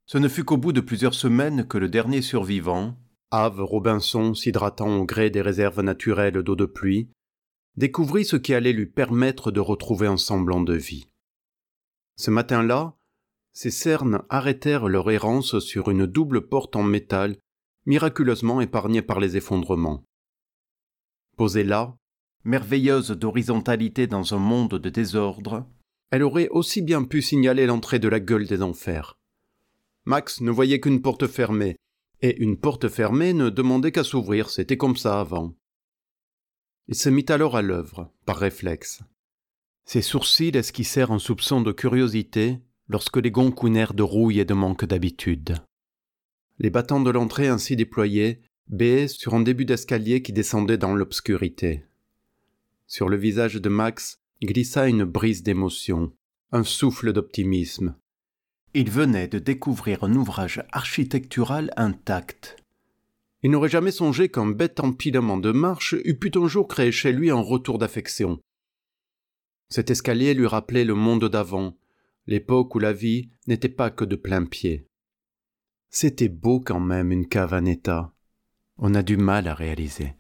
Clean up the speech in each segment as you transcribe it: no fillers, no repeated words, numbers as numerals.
Ce ne fut qu'au bout de plusieurs semaines que le dernier survivant, Ave Robinson, s'hydratant au gré des réserves naturelles d'eau de pluie, découvrit ce qui allait lui permettre de retrouver un semblant de vie. Ce matin-là, ces cernes arrêtèrent leur errance sur une double porte en métal, miraculeusement épargnée par les effondrements. Posée là, merveilleuse d'horizontalité dans un monde de désordre, elle aurait aussi bien pu signaler l'entrée de la gueule des enfers. Max ne voyait qu'une porte fermée, et une porte fermée ne demandait qu'à s'ouvrir, c'était comme ça avant. Il se mit alors à l'œuvre, par réflexe. Ses sourcils esquissèrent un soupçon de curiosité lorsque les gonds counèrent de rouille et de manque d'habitude. Les battants de l'entrée ainsi déployés béaient sur un début d'escalier qui descendait dans l'obscurité. Sur le visage de Max glissa une brise d'émotion, un souffle d'optimisme. Il venait de découvrir un ouvrage architectural intact. Il n'aurait jamais songé qu'un bête empilement de marches eût pu un jour créer chez lui un retour d'affection. Cet escalier lui rappelait le monde d'avant, l'époque où la vie n'était pas que de plein pied. C'était beau quand même, une cave en état. On a du mal à réaliser.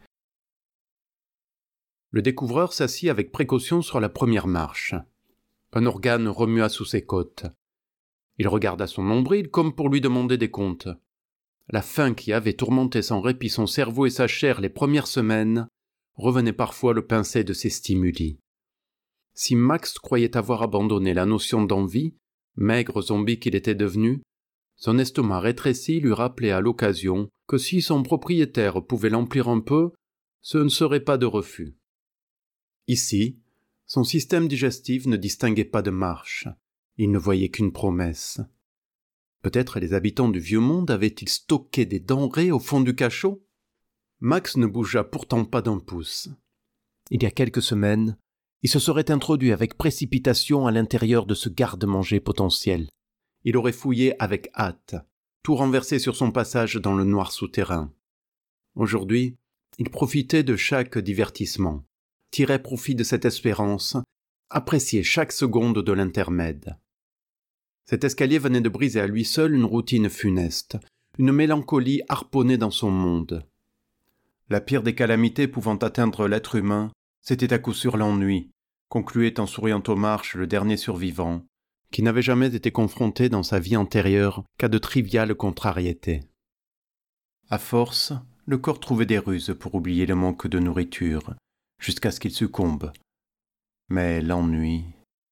Le découvreur s'assit avec précaution sur la première marche. Un organe remua sous ses côtes. Il regarda son nombril comme pour lui demander des comptes. La faim qui avait tourmenté sans répit son cerveau et sa chair les premières semaines revenait parfois le pincer de ses stimuli. Si Max croyait avoir abandonné la notion d'envie, maigre zombie qu'il était devenu, son estomac rétréci lui rappelait à l'occasion que si son propriétaire pouvait l'emplir un peu, ce ne serait pas de refus. Ici, son système digestif ne distinguait pas de marche. Il ne voyait qu'une promesse. Peut-être les habitants du vieux monde avaient-ils stocké des denrées au fond du cachot ? Max ne bougea pourtant pas d'un pouce. Il y a quelques semaines, il se serait introduit avec précipitation à l'intérieur de ce garde-manger potentiel. Il aurait fouillé avec hâte, tout renversé sur son passage dans le noir souterrain. Aujourd'hui, il profitait de chaque divertissement, tirait profit de cette espérance, appréciait chaque seconde de l'intermède. Cet escalier venait de briser à lui seul une routine funeste, une mélancolie harponnée dans son monde. La pire des calamités pouvant atteindre l'être humain, c'était à coup sûr l'ennui, concluait en souriant aux marches le dernier survivant, qui n'avait jamais été confronté dans sa vie antérieure qu'à de triviales contrariétés. À force, le corps trouvait des ruses pour oublier le manque de nourriture, jusqu'à ce qu'il succombe. Mais l'ennui...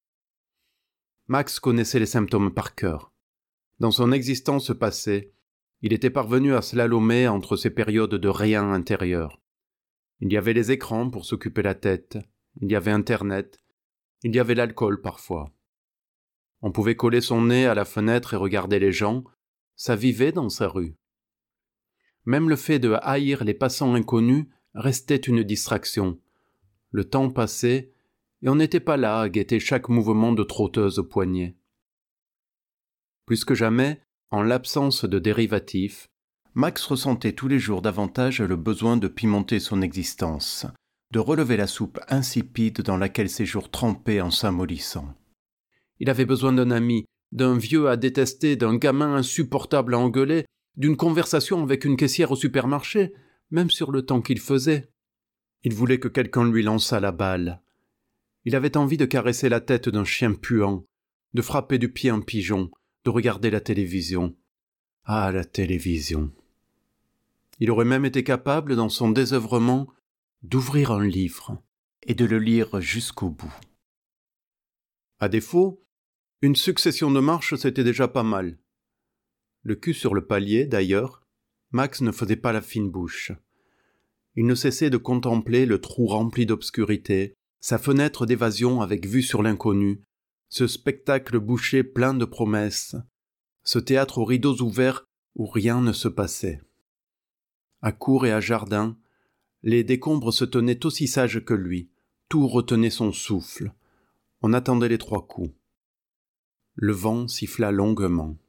Max connaissait les symptômes par cœur. Dans son existence passée, il était parvenu à slalomer entre ces périodes de rien intérieur. Il y avait les écrans pour s'occuper la tête, il y avait Internet, il y avait l'alcool parfois. On pouvait coller son nez à la fenêtre et regarder les gens, ça vivait dans sa rue. Même le fait de haïr les passants inconnus restait une distraction. Le temps passait, et on n'était pas là à guetter chaque mouvement de trotteuse au poignet. Plus que jamais, en l'absence de dérivatifs, Max ressentait tous les jours davantage le besoin de pimenter son existence, de relever la soupe insipide dans laquelle ses jours trempaient en s'amollissant. Il avait besoin d'un ami, d'un vieux à détester, d'un gamin insupportable à engueuler, d'une conversation avec une caissière au supermarché, même sur le temps qu'il faisait. Il voulait que quelqu'un lui lançât la balle. Il avait envie de caresser la tête d'un chien puant, de frapper du pied un pigeon, de regarder la télévision. Ah, la télévision. Il aurait même été capable, dans son désœuvrement, d'ouvrir un livre et de le lire jusqu'au bout. À défaut, une succession de marches, c'était déjà pas mal. Le cul sur le palier, d'ailleurs, Max ne faisait pas la fine bouche. Il ne cessait de contempler le trou rempli d'obscurité, sa fenêtre d'évasion avec vue sur l'inconnu, ce spectacle bouché plein de promesses, ce théâtre aux rideaux ouverts où rien ne se passait. À cour et à jardin, les décombres se tenaient aussi sages que lui, tout retenait son souffle. On attendait les 3 coups. Le vent siffla longuement.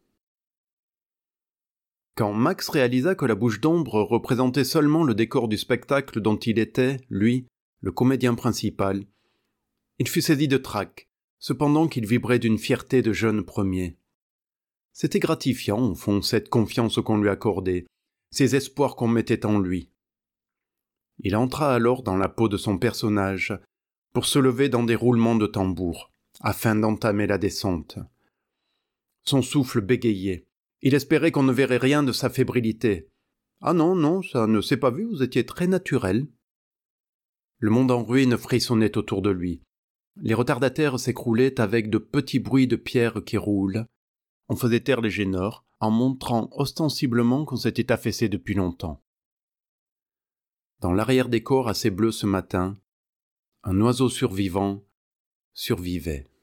Quand Max réalisa que la bouche d'ombre représentait seulement le décor du spectacle dont il était, lui, le comédien principal, il fut saisi de trac, cependant qu'il vibrait d'une fierté de jeune premier. C'était gratifiant, au fond, cette confiance qu'on lui accordait, ces espoirs qu'on mettait en lui. Il entra alors dans la peau de son personnage, pour se lever dans des roulements de tambour, afin d'entamer la descente. Son souffle bégayait. Il espérait qu'on ne verrait rien de sa fébrilité. « Ah non, non, ça ne s'est pas vu, vous étiez très naturel. » Le monde en ruine frissonnait autour de lui. Les retardataires s'écroulaient avec de petits bruits de pierres qui roulent. On faisait taire les gêneurs, en montrant ostensiblement qu'on s'était affaissé depuis longtemps. Dans l'arrière-décor assez bleu ce matin, un oiseau survivant survivait.